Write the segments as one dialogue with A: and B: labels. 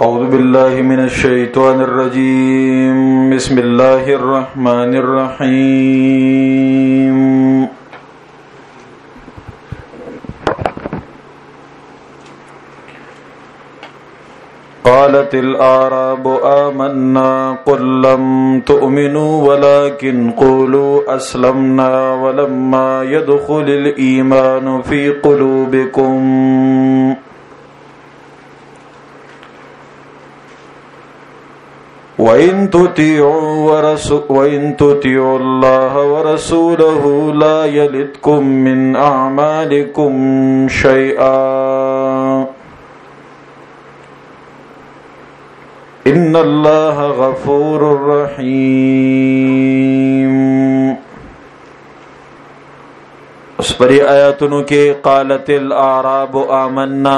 A: أعوذ بالله من الشيطان الرجيم بسم الله الرحمن الرحيم قالت الأعراب آمنا قل لم تؤمنوا ولكن قولوا أسلمنا ولما يدخل الإيمان في قلوبكم وإن تطيعوا الله ورسوله لا يلدكم من أعمالكم شيئا إن الله غفور رحيم. اس پری آیاتونو کې قالت الاعراب آمنا،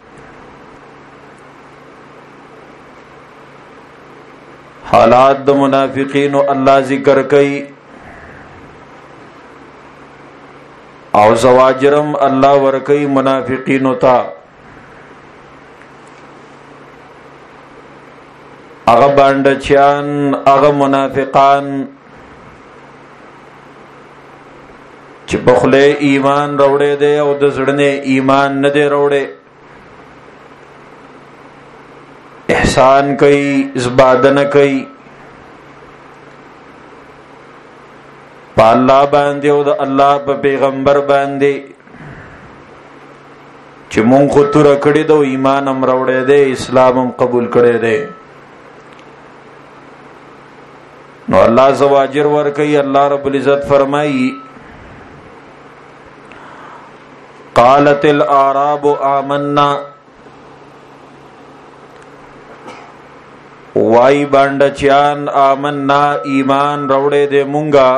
A: حالات د منافقینو الله ذکر کوي او زواجرم الله ور کوي منافقینو ته. اغه باندچان اغه منافقان چې په خله ایمان راوړې دي او د زړه ایمان نه دی راوړې، احسان کوي، زبادنه کوي په الله باندې او د الله په پیغمبر باندې چې مونږ خو تور کړی دو ایمان هم راوړې دي، اسلام هم قبول کړی دی. نو الله زواجر ور کوي. الله رب العزت فرمایي قالت الاعراب آمنا، وای باندچان آمنا ایمان راوړې دې مونږه.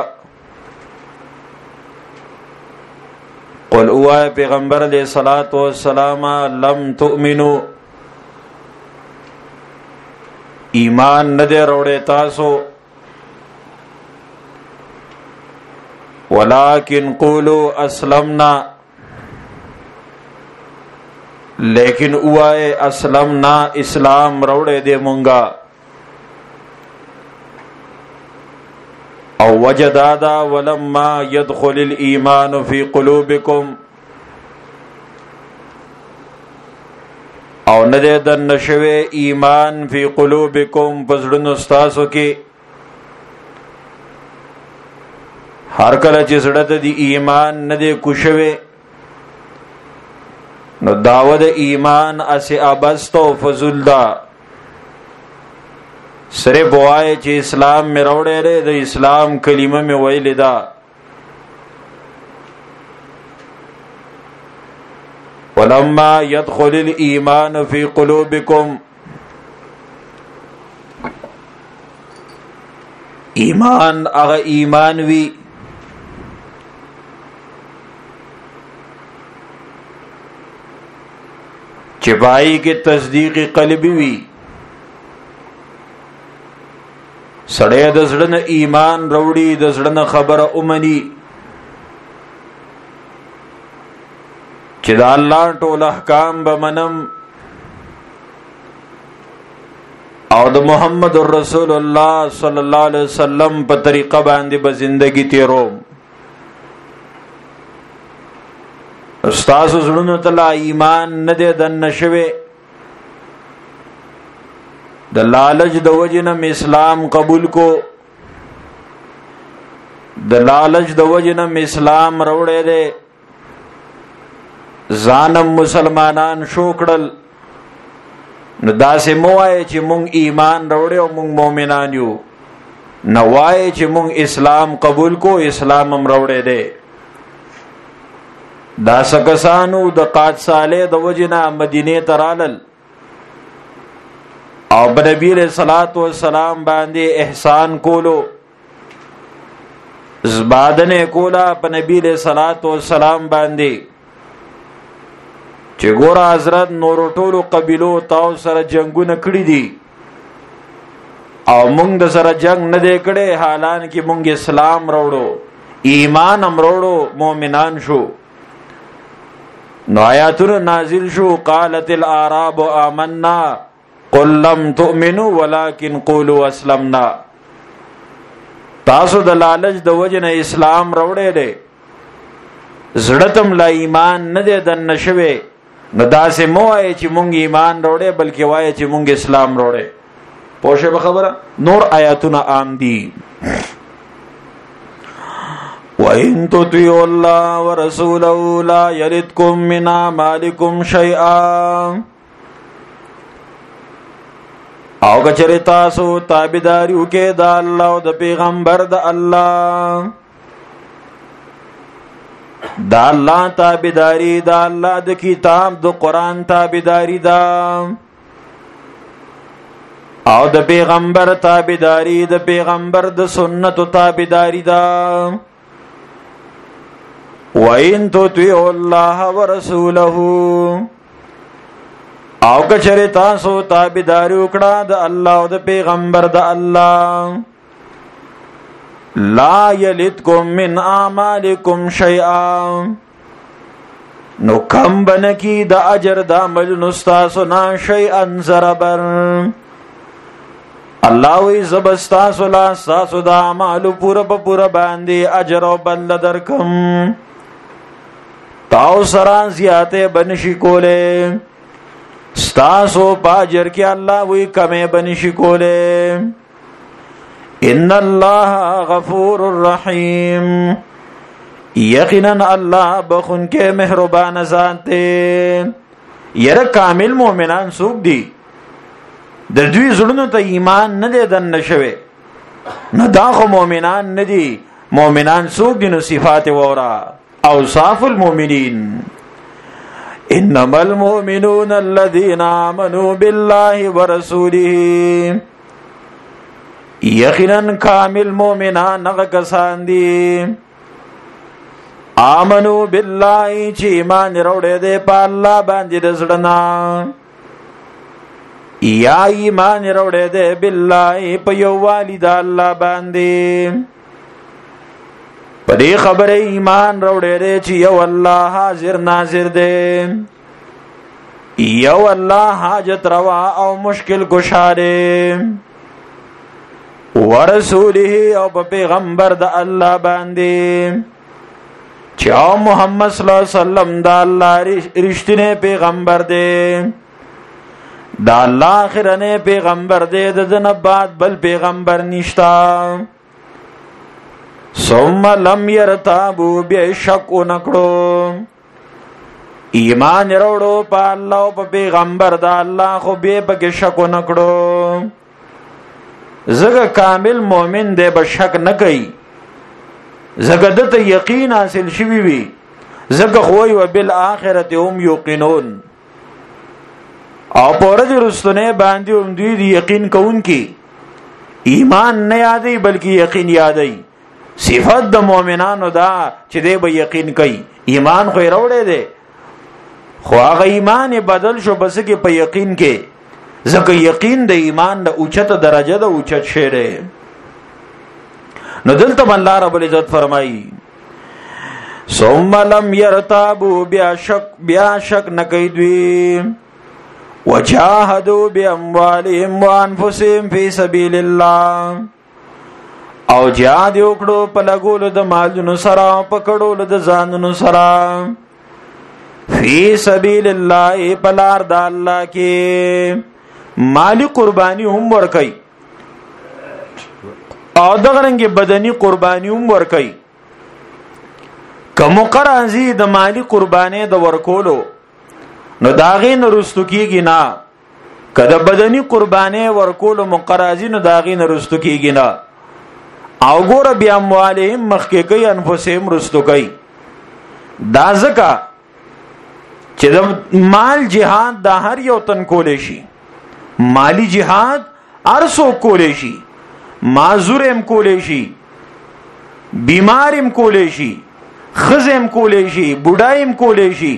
A: قل اوه پیغمبر علیہ الصلوۃ والسلام لم تؤمنو، ایمان نه دې راوړې تاسو، ولكن قولوا اسلمنا، لیکن اوائے اسلمنا اسلام روڑے دے مونگا. او وجدادا ولما يدخل الایمان فی قلوبکم، او ندے دن نشوے ایمان فی قلوبکم پزړونو استاسو کې. هر کله چې زړه د ایمان نه دی کوشوي نو داود ایمان اسی ابستو فضل دا سره بوای چې اسلام می راوړې ده، د اسلام کلمه می ویلې ده. ولما يدخل الايمان في قلوبكم، ایمان هغه ایمان وی چپائی کے تصدیق قلبی وی. سڑے دزڑن ایمان روڑی دزڑن خبر امنی چدا اللہ ټول احکام بمنم او د محمد رسول اللہ صلی اللہ علیہ وسلم په طریقہ باندې به زندگی تیروم. استاسو زړونو ته ایمان نه دی دن نشوي، د لالچ د وجنم اسلام قبول کو، د لالچ د وجنم اسلام روړې دی، ځانم مسلمانان شو کړل. نو داسې مو وایي چې مونږ ایمان روړې او مونږ مؤمنان یو، نه وایي چې مونږ اسلام قبول کو، اسلام هم روړې دی. دا سکسانو د قاد صالح د وجنا مدینه ترالل او نبی علیہ الصلوۃ والسلام باندې احسان کولو، زبادنه کولا په نبی علیہ الصلوۃ والسلام باندې چې ګور حضرت نور ټولو قبیلو تاو سره جنگونه کړی دي او مونږ د سره جنگ نه دی کړی، حالان کې مونږ اسلام راوړو، ایمان هم راوړو، مؤمنان شو. نو آیاتونه نازل شو قالت الاعراب آمنا، قل لم تؤمنوا ولكن قولوا اسلمنا. تاسو د لالچ د وجنه اسلام راوړې ده، زړتم لا ایمان نه ده د نشوي، نو داسې مو وایي چې مونږ ایمان راوړې، بلکې وایي چې مونږ اسلام راوړې. پوښه به خبره. نور آیاتونه عام دي. وَإِن تُطِيعُوا اللَّهَ وَرَسُولَهُ لَا يَلِتْكُم مِّنْ أَعْمَالِكُمْ شَيْئًا. او کچری تاسو تابعداري وکړئ د الله او د پیغمبر د الله، د الله تابعداري، د الله د کتاب د قران تابعداري دا، او د پیغمبر تابعداري، د پیغمبر د سنت تابعداري دا. وَإِن تُطِيعُوا اللَّهَ وَرَسُولَهُ، او کچری تاسو تابعداري وکړه د الله او د پیغمبر د الله، لا یلتکم من اعمالکم شیئا، نو کم بنکی د اجر د عمل نستاسو نا شیئا زربر. الله وی زبستاسو لا ساسو د اعمالو پورا په پورا باندې اجر او بدل درکم. تاو سرا زیاته بنشی کوله، ستاسو پاجر کی اللہ وی کمے بنشی کولے. ان اللہ غفور الرحیم، یقیناً اللہ بخون کے مہربان ذات دے. یر کامل مومنان سوک دی در دوی زړونو ته ایمان نه دی دن نشوي، نه دا خو مومنان نه دی. مومنان سوک دی نو صفات وورا اوصاف المؤمنین. انما المؤمنون الذين آمنوا بالله ورسوله، یقینا کامل مومنان هغه کسان دي آمنوا بالله چې ایمان وروړي دي په الله باندې د زړه، یا ایمان وروړي دي بالله په یو والد الله باندې. په دې خبره ایمان راوړی دی چې یو الله حاضر ناظر دی، یو الله حاجت روا او مشکل گشا دی، ورسوله او په پیغمبر د الله باندې چې محمد صلی الله علیه وسلم د الله رښتینی پیغمبر دی، د الله اخرنی پیغمبر دی، د دنه بعد بل پیغمبر نشتا. ثم لم يرتابوا، بیا شک نکړو، ایمان وروړو په الله او په پیغمبر د الله، خو به پکې شک نکړو. زګه کامل مؤمن دی به شک نه کوي، زګه دته یقین حاصل شوی وي، زګه خو وي وبالآخرة هم یوقنون. او پرځ رستونه باندې هم دوی یقین کوونکی، ایمان نه یادای بلکې یقین یادای. صفات د مؤمنانو دا چې دی به یقین کوي. ایمان خو راوړی دی، خو هغه ایمان بدل شو بس کې په یقین کې، ځکه یقین د ایمان د اوچته درجه د اوچت شی دی. نو دلته الله رب العزت فرمایي ثم لم يرتابوا، بیا شک نه کوي دوی، وجاهدوا باموالهم وانفسهم فی سبیل الله، او جهاد وکړو په لګولو د مالونو سره، په کړولو د ځانونو سره، فی سبیل الله په لار د الله کې. مالی قربانی هم ورکړي او دغه رنګ بدنی قربانی هم ورکړي. کوم قرازی د مالی قربانی د ورکولو نو داغې نه رستو کیږي نه، کله بدنی قربانی ورکولو مقرازی نو داغې نه رستو کیږي نه. او ګور بیا اموالهم مخکې کوي، انفسهم رستو کوي. دا ځکه چې د مال جهاد د هر یو تن کولې شي، مالی جهاد ارسو کولې شي، معذورم کولې شي، بیمارم کولې شي، خزم کولې شي، بډایم کولې شي.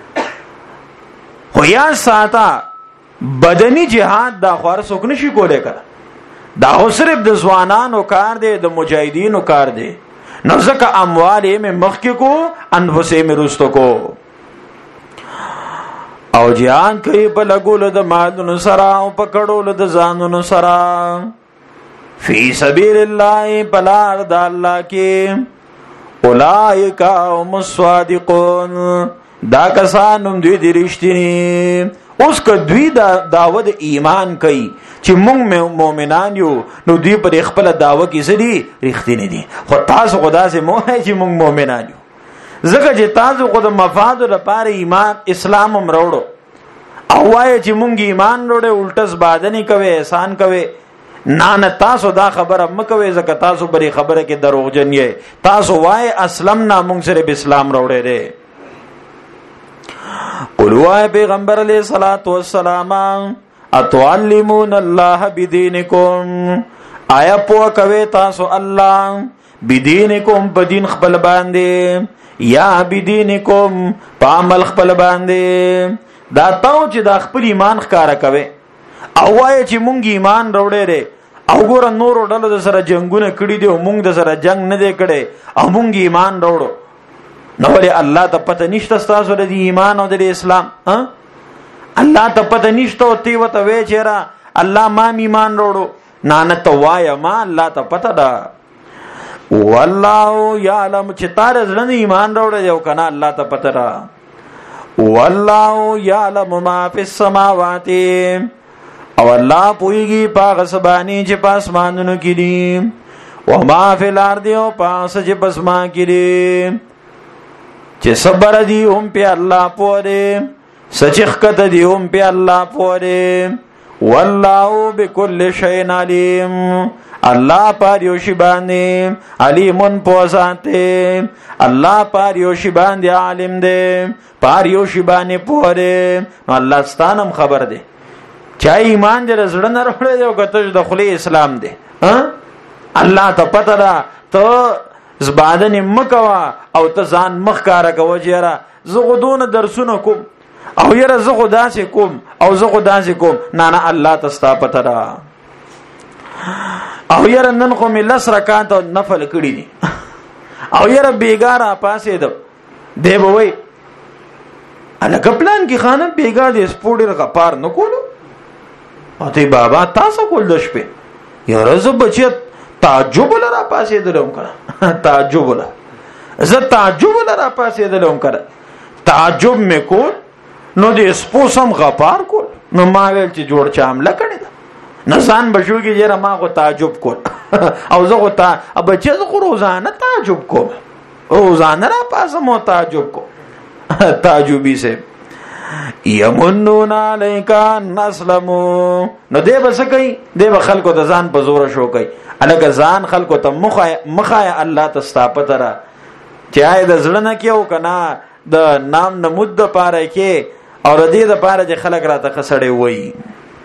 A: خو یا ساته بدنی جهاد دا خو ارسو نشي کولې کړه، دا خو صرف د ځوانانو کار دی، د مجاهدینو کار دی. نو ځکه اموال یې مخکې کو، انفس یې رستو کو. او جهاد کوي په لګولو د مالونو سره او په کړولو د ځانونو سره فی سبیل الله بلار د الله کې اولئک هم الصادقون دا کسان هم دوی د رښتینی. اوس که دوی دا دعوت ایمان کوي چې موږ مؤمنان یو نو دوی پر خپل دعوت کې سړي رښتینی دي. خو تاسو خدا سي مو هي چې موږ مؤمنان یو زکه چې تاسو خو د مفاد لپاره ایمان اسلام هم وروړو او وایي چې موږ ایمان وروړو الټس بادنی کوي احسان کوي نه تاسو دا خبره مکوي زکه تاسو بری خبره کې دروغجن یې. تاسو وایي اسلمنا موږ سره اسلام وروړې دي. قلوا پیغمبر علیہ الصلوۃ والسلام اتعلمون الله بدینکم آیا پو کوي تاسو الله بدینکم په دین خپل باندې یا بدینکم په عمل خپل باندې. دا تاو چې د خپل ایمان ښکارا کوي او وایي چې مونږ ایمان وروړې دي او ګور نور ډلو د سره جنگونه کړي دي او مونږ د سره جنگ نه دی کړي او مونږ ایمان وروړو نو ولې الله ته پته نشته تاسو د ایمان او د اسلام؟ الله ته پته نشته او تی وته وی چیرې الله ما ایمان وروړو نه ته وایه ما الله ته پته ده. والله یعلم چې تار زړه ایمان وروړي او کنه الله ته پته ده. والله یعلم ما فی السماوات او الله پویږي پاغه سبانی چې پاسمانونو کې دي او ما فی الارض او پاس چې پسما کې دي چې صبر دی هم په الله پوره سچخ کته دی هم په الله پوره. والله بكل شيء عليم الله پر یو شی باندې علیمون پوزاته الله پر یو شی باندې عالم دی پر یو شی باندې پوره. نو الله ستانم خبر دی چا ایمان دې زړه نه وروړي او کته د خلی اسلام دی الله ته پته ده ته زبادن مکوا او ته ځان مخ کارا کوي جره زه غدون درسونه کوم او یره زه خدا سي کوم او زه خدا سي کوم نه الله تستا پته ده او یره نن خو مې لس رکعات نفل کړی دي او یره بیګاره پاسې ده دی به وای الګ پلان کې خانه بیګا دې سپوډر غپار نه کولو او ته بابا تاسو کول د شپې یره زه بچت تعجب لرا پاسې دلوم کړه تعجب لرا زه تعجب لرا پاسې دلوم کړه تعجب مې کول نو دې سپوسم غپار کول نو ما ویل چې جوړ چام لکړی نه ځان بشو کې جره ما کو تعجب کول او زه کو تا اب چې زه روزانه تعجب کوم روزانه را پاسه مو تعجب کو تعجبی سے یمنون علیکا نسلمو نو دی بس کوي دی خلکو د ځان په زور شو کوي الګ ځان خلکو ته مخای الله تستاپته را چای د زړه نه کېو کنه د نام نمود د پاره کې او د دې د پاره چې خلک راته خسړې وای.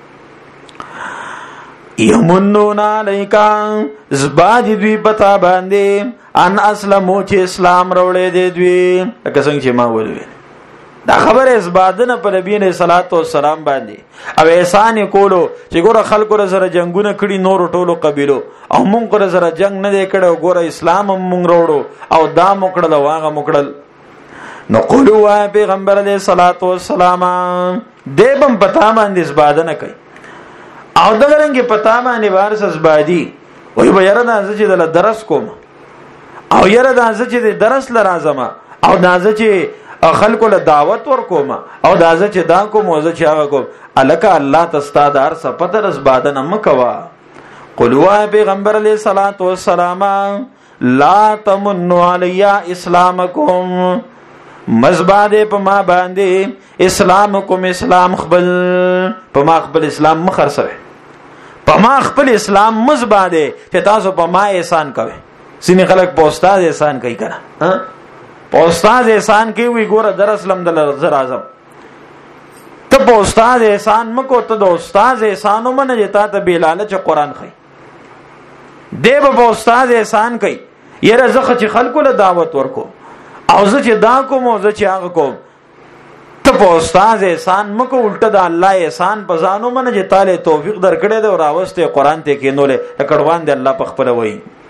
A: یمنون علیکا زباد دوی پتا باندې ان اسلمو چې اسلام وروړې دی دوی لکه څنګه چې ما ولوي دا خبره اسبادنه په نبی نه صلوات و سلام باندې او احسان کولو چې ګوره خلکو سره جنگونه کړي نور ټولو قبيلو او مونږ سره جنگ نه دی کړو ګوره اسلام مونږ وروړو او دا مکړل واغه مکړل. نو قولوا پیغمبر علیہ الصلوۃ والسلام دیبم پتا باندې اسبادنه کوي او دغرنګ پتا باندې وارث اسبادي وای به یره دا چې د درس کوم او یره دا چې درس لرازم او دا چې خلکو له دعوت ورکوم او دا چې دا کوم او چې هغه کوم الکه الله تستادار سپتر اسبادنه مکوا. قولوا پیغمبر علیہ الصلوۃ والسلام لا تمنوا علی اسلامکم مزباد په ما باندې اسلام کوم اسلام خپل په ما خپل اسلام مخرسوي په ما خپل اسلام مزباد چې تاسو په ما احسان کوي. سینې خلک په استاد احسان کوي کنه په استاد احسان کوي وی ګوره درس لم دل زر اعظم ته په استاد احسان مکو ته د استاد احسانو منه جتا ته بیلاله چې قران خي دی په استاد احسان کوي یره زخه چې خلکو له دعوت ورکو او زه چې دا کوم او زه چې هغه کوم ته په استاد احسان مکو الټه د الله احسان په ځانو منه چې تعالی توفیق درکړي دی او راوسته قران ته کینولې کډوان دی الله په خپل وای.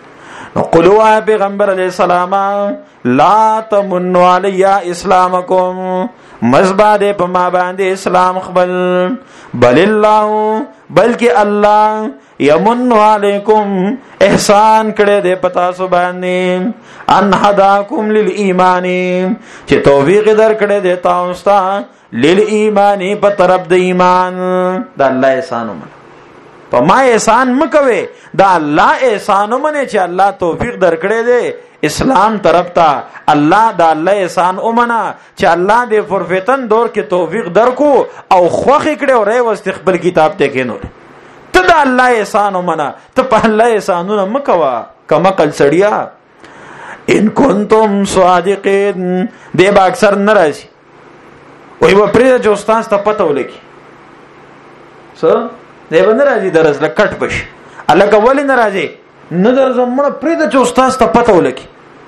A: قلوا پیغمبر علیہ السلام لا تمنوا علی اسلامکم مزبا دے پما باندې اسلام خپل بل الله بلکې الله یمن علیکم احسان کړه دے پتا سو باندې ان هداکم للایمان چې توفیق در کړه دے تاسو ته للایمان په طرف د ایمان د الله احسان ومنه په ما احسان مکوي دا الله احسان ومنه چې الله توفیق درکړي دي اسلام طرف ته الله دا الله احسان ومنه چې الله دې فرفتن دور کې توفیق درکو او خوخي کړي او ری واستقبل کتاب ته کینو ته دا الله احسان ومنه ته په الله احسانونه مکوا کما کل سړیا ان کنتم صادقین دې با اکثر ناراضي وای و پرې جو استاد ته پته ولګي څه دی باندې راځي درس لکټ پش الله کول نه راځي نه درځم مړ پرې د چې استاد ته پته ولګي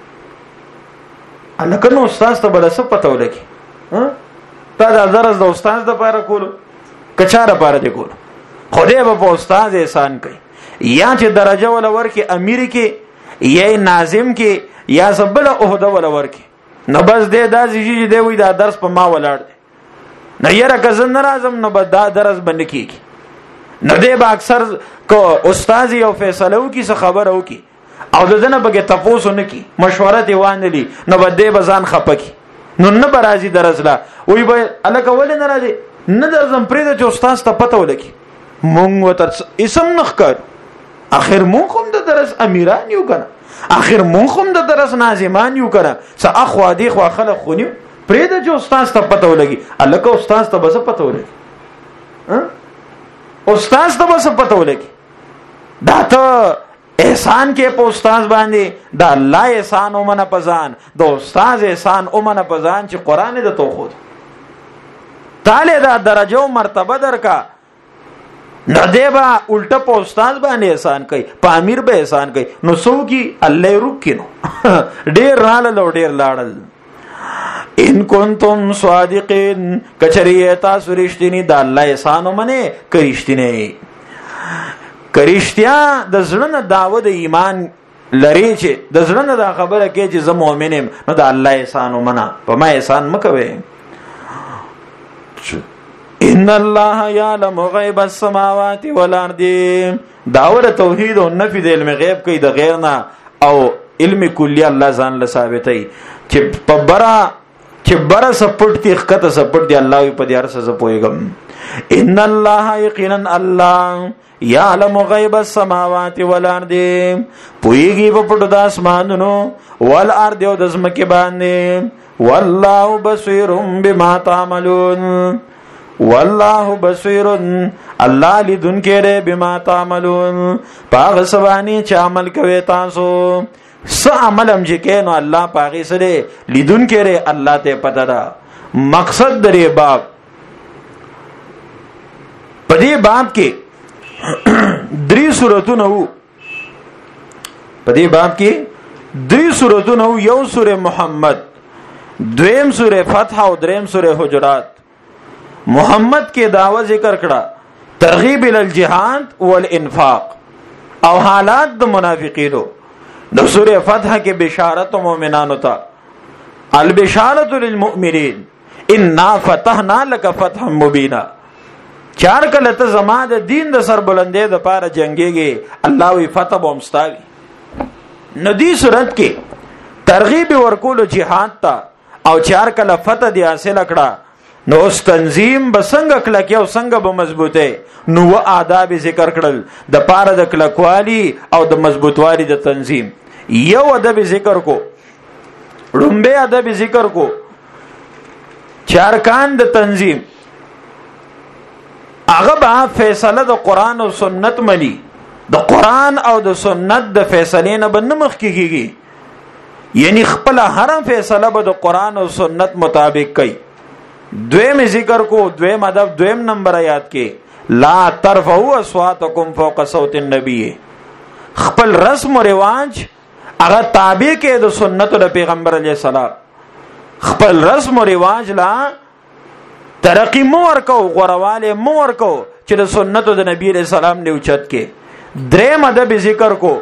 A: الله کنه استاد ته بل څه پته ولګي ها تا دا درس د استاد د پاره کولو کچاره پاره دی کولو خدای په استاد احسان کوي یا چې درجه ول ورکی امیر کې یا ناظم کې یا سبل عہده ول ورکی نو بس دې دا زیږي دی وې دا درس په ما ولاړ دی نه یره کزن ناراضم نو بد دا درس بند کیږي نو دې با اکثر کو استاد یو فیصله وکي څه خبر وکي او دنه بګه تاسو نه کی مشوره دی وانلی نو بده بزان خپکی نو نه برازي درسلا وی به الک ول نه راځي نه درځم پرې د استاد ته پته ولکی مونږ وتر اسم نخکر اخر مونږ هم د درس امیران یو کنه اخر مونږ هم د درس ناظمان یو کنه څه اخوا دی خو خلک خونیو پرې د استاد ته پته ولګي الک استاد ته بس پته ولګي ها استاد ته بس پته ولګي دا ته احسان کې په استاد باندې دا الله احسان ومنه پزان د استاد احسان ومنه پزان چې قران دې تو خود تعالی دا درجه او مرتبه درکا نه دیبا الټه په استاد باندې احسان کوي په امیر به احسان کوي نو سو کی الله روکینو ډیر رال لو ډیر لاړل ان کنتم صادقین کچریتا سرشتنی د الله احسان ومنه کرشتنی کرشتیا د زړه داوود ایمان لري چې د زړه دا خبره کې چې زه مؤمن یم نو د الله احسان ومنه په ما احسان مکوي ان الله یعلم غیب السماوات والارض داور توحید او نفی د علم غیب کوي د غیر نه او علم کلی الله ځان له ثابتای چې په برا سپورت تی خطه سپورت دی الله په دې ارسه ز پويګم ان الله یقینا الله یعلم غیب السماوات والارض پویږي په پټو د اسمانونو والارض او د زمکه باندې والله بصیر بما تعملون والله بصیر الله لیدون کړي بما تعملون پاغه سبانی چې عمل کوي تاسو س عملم چې کینو الله پاغه سره لیدون کړي الله ته پته ده مقصد درې باب پدې باب کې درې سورتونه وو پدې باب کې درې سورتونه وو یو سوره محمد دویم سوره فتح او دریم سوره حجرات محمد کې دعوه ذکر کړه ترغیب ال الجهاد والانفاق او حالات د منافقینو د سوره فتح کې بشارت مؤمنانو ته البشارت للمؤمنین انا فتحنا لك فتحا مبینا چار کله ته زما د دین د سر بلندې د پاره جنگيږي الله وی فتح بومستاوي ندی صورت کې ترغیب ورکول جهاد ته او چار کله فتح دی حاصل کړه نو اوس تنظیم بسنګ کلک یو څنګه به مضبوطه نو آداب ذکر کړل د پاره د کلکوالی او د مضبوطوالي د تنظیم یو ادب ذکر کو رومبه ادب ذکر کو چارکان د تنظیم هغه به فیصله د قران او سنت مني د قران او د سنت د فیصلې نه بنمخ کیږي یعنی خپل هر فیصله به د قران او سنت مطابق کوي دویم ذکر کو دویم ادب دویم نمبر آیات کې لا ترفعوا اصواتکم فوق صوت النبی خپل رسم او رواج هغه تابع کې د سنت د پیغمبر علیه السلام خپل رسم او رواج لا ترقی مور کو غرواله مور کو چې د سنت د نبی علیه السلام نه اوچت کې دریم ادب ذکر کو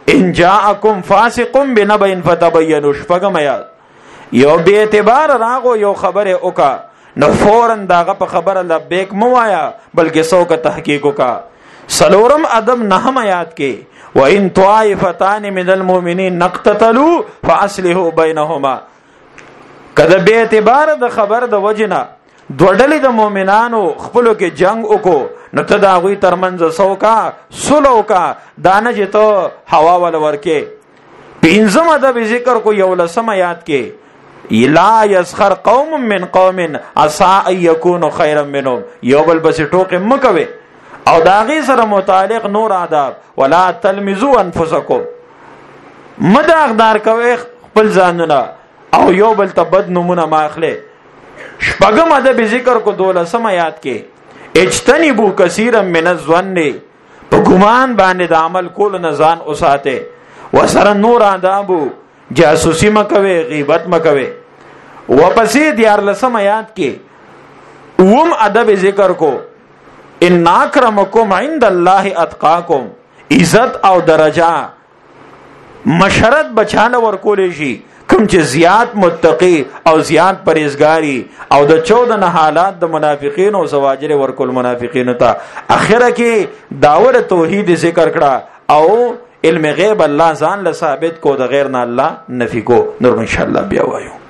A: ان جاءکم فاسق بنبأ فتبینوا. شپږم آیات یو به اعتبار راغو یو خبره وکا نو فورن داغه په خبره لبیک مو وایا بلکې سوک تحقیق وکا. سلورم ادب نهم آیات کې وان طائفتان من المؤمنین نقتتلوا فاصلحوا بینهما. کله به اعتبار د خبر د وجنا دوړلې د مؤمنانو خپلو کې جنگ وکړو نو ته دا غوي ترمنځ سوکا سلوکا دانه جته هوا ول ورکه. پنځم ادب ذکر کو یو لسم آیات کې لا يسخر قوم من قوم عسى ان يكونوا خيرا منهم. یو بل بس ټوکې مکوي. او داغي سره متعلق نور آداب ولا تلمزوا انفسکم. مداغدار کوي خپل ځانونه او یو بل تبد نمونه ماخله. شپږم ادب ذکر کو 12 آیات کې اجتنبوا كثيرا من الظن. په ګمان باندې د عمل کول نه ځان اوساته. وسره نور آدابو جاسوسی مکوي غیبت مکوي. وپسې 14 آیات کې اوم ادب ذکر کو ان اکرمکم عند الله اتقاکم. عزت او درجه مشرت بچاله ورکول شي کوم چې زیات متقی او زیات پرهیزګاری او د 14 حالات د منافقین او زواجر ورکول منافقین ته. اخره کې داور توحید ذکر کړه او علم غیب الله ځان له ثابت کو د غیر نه الله نفي کو. نور ان شاء الله بیا وایو.